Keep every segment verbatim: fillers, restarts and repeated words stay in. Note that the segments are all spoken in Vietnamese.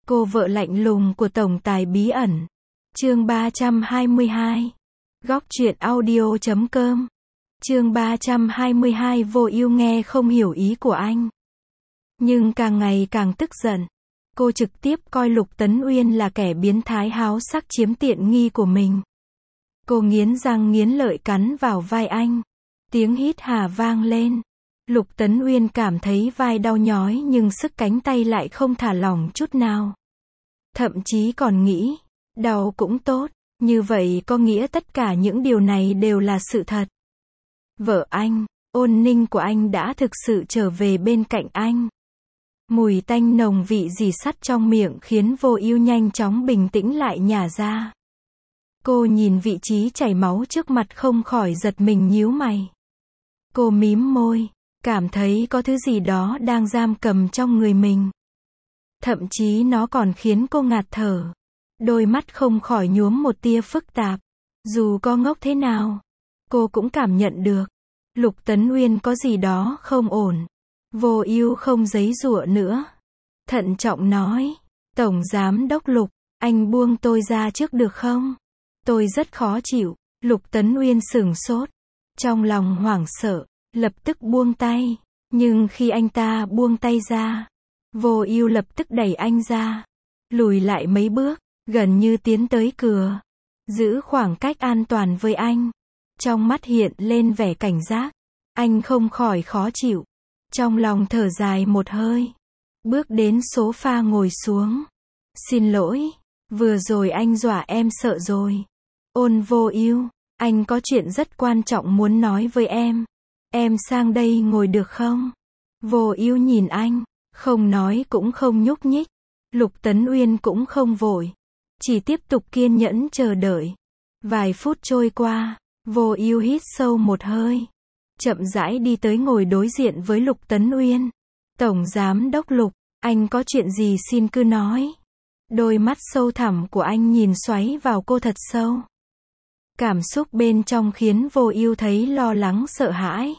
Cô vợ lạnh lùng của tổng tài bí ẩn. Chương ba trăm hai mươi hai. Góc truyện audio chấm com. Chương ba trăm hai mươi hai. Vô Ưu nghe không hiểu ý của anh, nhưng càng ngày càng tức giận. Cô trực tiếp coi Lục Tấn Uyên là kẻ biến thái háo sắc chiếm tiện nghi của mình. Cô nghiến răng nghiến lợi cắn vào vai anh. Tiếng hít hà vang lên. Lục Tấn Uyên cảm thấy vai đau nhói nhưng sức cánh tay lại không thả lỏng chút nào. Thậm chí còn nghĩ, đau cũng tốt, như vậy có nghĩa tất cả những điều này đều là sự thật. Vợ anh, Ôn Ninh của anh đã thực sự trở về bên cạnh anh. Mùi tanh nồng vị rỉ sắt trong miệng khiến Vô Ưu nhanh chóng bình tĩnh lại nhả ra. Cô nhìn vị trí chảy máu trước mặt không khỏi giật mình nhíu mày. Cô mím môi, cảm thấy có thứ gì đó đang giam cầm trong người mình. Thậm chí nó còn khiến cô ngạt thở. Đôi mắt không khỏi nhuốm một tia phức tạp. Dù có ngốc thế nào, cô cũng cảm nhận được Lục Tấn Uyên có gì đó không ổn. Vô Ưu không giãy giụa nữa, thận trọng nói, Tổng Giám đốc Lục, anh buông tôi ra trước được không? Tôi rất khó chịu. Lục Tấn Uyên sửng sốt, trong lòng hoảng sợ, lập tức buông tay. Nhưng khi anh ta buông tay ra, Vô Ưu lập tức đẩy anh ra, lùi lại mấy bước, gần như tiến tới cửa, giữ khoảng cách an toàn với anh. Trong mắt hiện lên vẻ cảnh giác. Anh không khỏi khó chịu, trong lòng thở dài một hơi, bước đến sofa ngồi xuống. Xin lỗi, vừa rồi anh dọa em sợ rồi. Ôn Vô Ưu, anh có chuyện rất quan trọng muốn nói với em. Em sang đây ngồi được không? Vô Ưu nhìn anh, không nói cũng không nhúc nhích. Lục Tấn Uyên cũng không vội, chỉ tiếp tục kiên nhẫn chờ đợi. Vài phút trôi qua, Vô Ưu hít sâu một hơi, chậm rãi đi tới ngồi đối diện với Lục Tấn Uyên. Tổng Giám đốc Lục, anh có chuyện gì xin cứ nói. Đôi mắt sâu thẳm của anh nhìn xoáy vào cô thật sâu. Cảm xúc bên trong khiến Vô Ưu thấy lo lắng sợ hãi.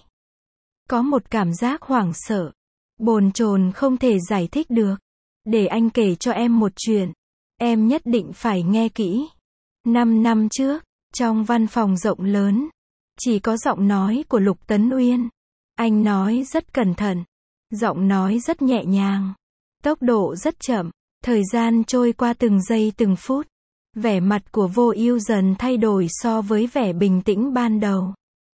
Có một cảm giác hoảng sợ, bồn chồn không thể giải thích được. Để anh kể cho em một chuyện. Em nhất định phải nghe kỹ. Năm năm trước, trong văn phòng rộng lớn, chỉ có giọng nói của Lục Tấn Uyên. Anh nói rất cẩn thận, giọng nói rất nhẹ nhàng, tốc độ rất chậm. Thời gian trôi qua từng giây từng phút. Vẻ mặt của Vô Ưu dần thay đổi so với vẻ bình tĩnh ban đầu.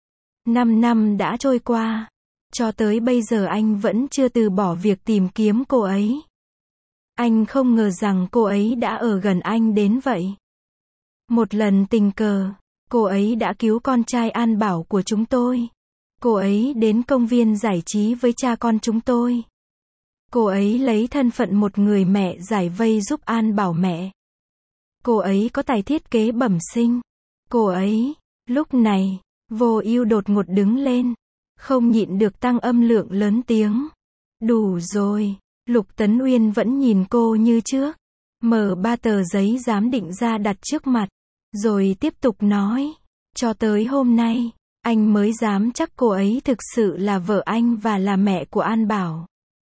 Năm năm đã trôi qua, cho tới bây giờ anh vẫn chưa từ bỏ việc tìm kiếm cô ấy. Anh không ngờ rằng cô ấy đã ở gần anh đến vậy. Một lần tình cờ, cô ấy đã cứu con trai An Bảo của chúng tôi. Cô ấy đến công viên giải trí với cha con chúng tôi. Cô ấy lấy thân phận một người mẹ giải vây giúp An Bảo mẹ. Cô ấy có tài thiết kế bẩm sinh. Cô ấy, lúc này, Vô Ưu đột ngột đứng lên, không nhịn được tăng âm lượng lớn tiếng. Đủ rồi. Lục Tấn Uyên vẫn nhìn cô như trước, mở ba tờ giấy giám định ra đặt trước mặt, rồi tiếp tục nói, cho tới hôm nay, anh mới dám chắc cô ấy thực sự là vợ anh và là mẹ của An Bảo.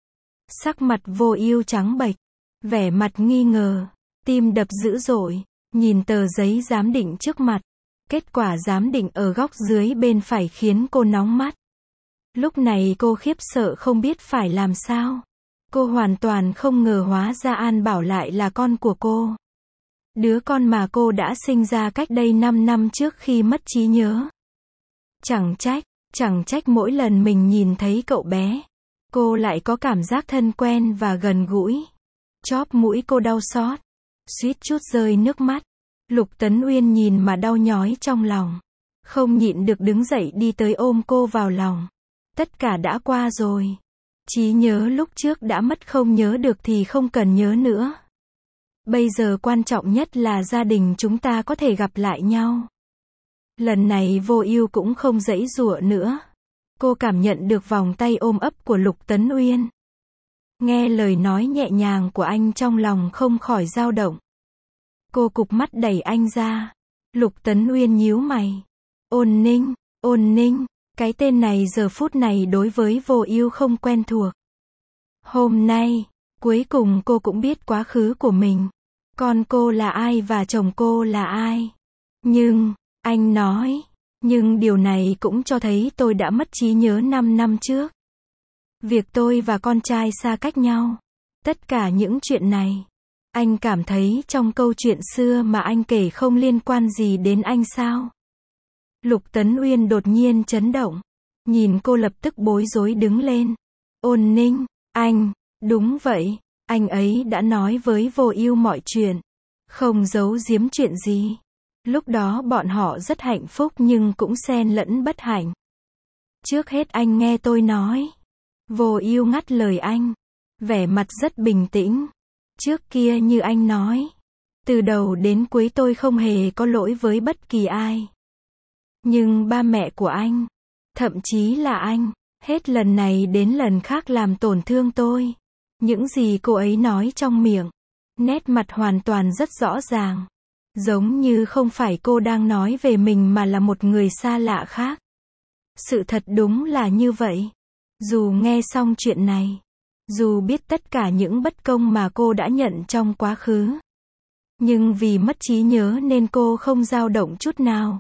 Sắc mặt Vô Ưu trắng bệch, vẻ mặt nghi ngờ, tim đập dữ dội, nhìn tờ giấy giám định trước mặt. Kết quả giám định ở góc dưới bên phải khiến cô nóng mắt. Lúc này cô khiếp sợ không biết phải làm sao. Cô hoàn toàn không ngờ hóa ra An Bảo lại là con của cô. Đứa con mà cô đã sinh ra cách đây năm năm trước khi mất trí nhớ. Chẳng trách, chẳng trách mỗi lần mình nhìn thấy cậu bé, cô lại có cảm giác thân quen và gần gũi. Chóp mũi cô đau xót, suýt chút rơi nước mắt. Lục Tấn Uyên nhìn mà đau nhói trong lòng, không nhịn được đứng dậy đi tới ôm cô vào lòng. Tất cả đã qua rồi. Trí nhớ lúc trước đã mất không nhớ được thì không cần nhớ nữa. Bây giờ quan trọng nhất là gia đình chúng ta có thể gặp lại nhau. Lần này Vô Ưu cũng không giãy giụa nữa. Cô cảm nhận được vòng tay ôm ấp của Lục Tấn Uyên. Nghe lời nói nhẹ nhàng của anh trong lòng không khỏi dao động. Cô cụp mắt đẩy anh ra. Lục Tấn Uyên nhíu mày. Ôn Ninh, Ôn Ninh. Cái tên này giờ phút này đối với Vô Ưu không quen thuộc. Hôm nay, Cuối cùng cô cũng biết quá khứ của mình. Con cô là ai và chồng cô là ai. Nhưng, anh nói, nhưng điều này cũng cho thấy tôi đã mất trí nhớ năm năm trước. Việc tôi và con trai xa cách nhau. Tất cả những chuyện này. Anh cảm thấy trong câu chuyện xưa mà anh kể không liên quan gì đến anh sao? Lục Tấn Uyên đột nhiên chấn động. Nhìn cô lập tức bối rối đứng lên. Ôn Ninh, anh, đúng vậy, anh ấy đã nói với Vô Ưu mọi chuyện. Không giấu giếm chuyện gì. Lúc đó bọn họ rất hạnh phúc nhưng cũng xen lẫn bất hạnh. Trước hết anh nghe tôi nói. Vô Ưu ngắt lời anh. Vẻ mặt rất bình tĩnh. Trước kia như anh nói. Từ đầu đến cuối tôi không hề có lỗi với bất kỳ ai. Nhưng ba mẹ của anh, thậm chí là anh, hết lần này đến lần khác làm tổn thương tôi. Những gì cô ấy nói trong miệng, nét mặt hoàn toàn rất rõ ràng. Giống như không phải cô đang nói về mình mà là một người xa lạ khác. Sự thật đúng là như vậy. Dù nghe xong chuyện này, dù biết tất cả những bất công mà cô đã nhận trong quá khứ, nhưng vì mất trí nhớ nên cô không dao động chút nào.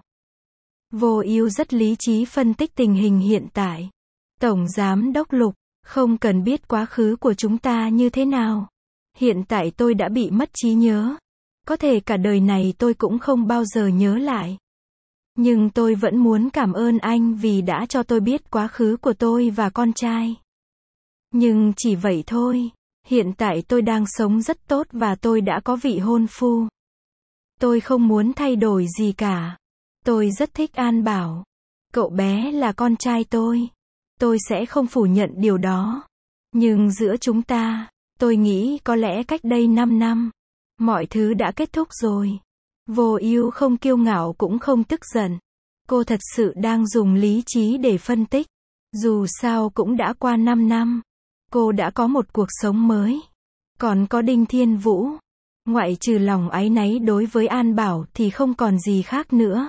Vô Ưu rất lý trí phân tích tình hình hiện tại. Tổng Giám đốc Lục, không cần biết quá khứ của chúng ta như thế nào. Hiện tại tôi đã bị mất trí nhớ. Có thể cả đời này tôi cũng không bao giờ nhớ lại. Nhưng tôi vẫn muốn cảm ơn anh vì đã cho tôi biết quá khứ của tôi và con trai. Nhưng chỉ vậy thôi. Hiện tại tôi đang sống rất tốt và tôi đã có vị hôn phu. Tôi không muốn thay đổi gì cả. Tôi rất thích An Bảo. Cậu bé là con trai tôi. Tôi sẽ không phủ nhận điều đó. Nhưng giữa chúng ta, tôi nghĩ có lẽ cách đây năm năm, mọi thứ đã kết thúc rồi. Vô Ưu không kiêu ngạo cũng không tức giận. Cô thật sự đang dùng lý trí để phân tích. Dù sao cũng đã qua năm năm. Cô đã có một cuộc sống mới. Còn có Đinh Thiên Vũ. Ngoại trừ lòng áy náy đối với An Bảo thì không còn gì khác nữa.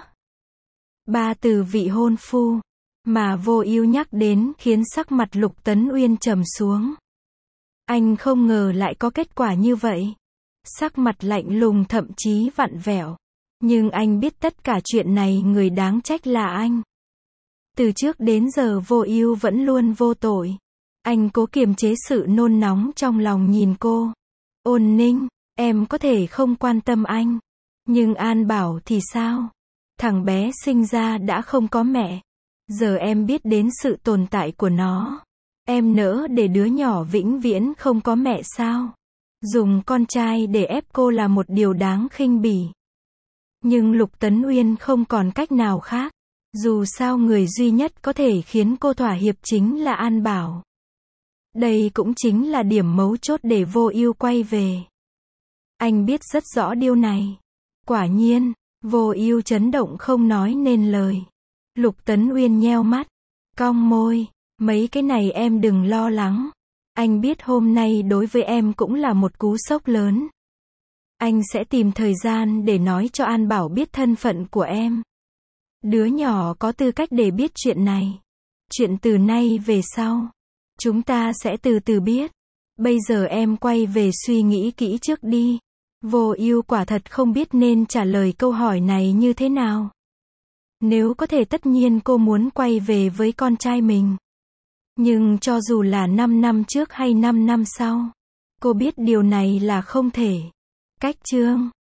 Ba từ vị hôn phu mà Vô Ưu nhắc đến khiến sắc mặt Lục Tấn Uyên trầm xuống. Anh không ngờ lại có kết quả như vậy. Sắc mặt lạnh lùng thậm chí vặn vẹo. Nhưng anh biết tất cả chuyện này người đáng trách là anh. Từ trước đến giờ Vô Ưu vẫn luôn vô tội. Anh cố kiềm chế sự nôn nóng trong lòng nhìn cô. Ôn Ninh, em có thể không quan tâm anh. Nhưng An Bảo thì sao? Thằng bé sinh ra đã không có mẹ. Giờ em biết đến sự tồn tại của nó. Em nỡ để đứa nhỏ vĩnh viễn không có mẹ sao? Dùng con trai để ép cô là một điều đáng khinh bỉ. Nhưng Lục Tấn Uyên không còn cách nào khác. Dù sao người duy nhất có thể khiến cô thỏa hiệp chính là An Bảo. Đây cũng chính là điểm mấu chốt để Vô Ưu quay về. Anh biết rất rõ điều này. Quả nhiên, Vô Ưu chấn động không nói nên lời. Lục Tấn Uyên nheo mắt, cong môi, mấy cái này em đừng lo lắng. Anh biết hôm nay đối với em cũng là một cú sốc lớn. Anh sẽ tìm thời gian để nói cho An Bảo biết thân phận của em. Đứa nhỏ có tư cách để biết chuyện này. Chuyện từ nay về sau, chúng ta sẽ từ từ biết. Bây giờ em quay về suy nghĩ kỹ trước đi. Vô Ưu quả thật không biết nên trả lời câu hỏi này như thế nào. Nếu có thể tất nhiên cô muốn quay về với con trai mình. Nhưng cho dù là năm năm trước hay năm năm sau, cô biết điều này là không thể. Cách chương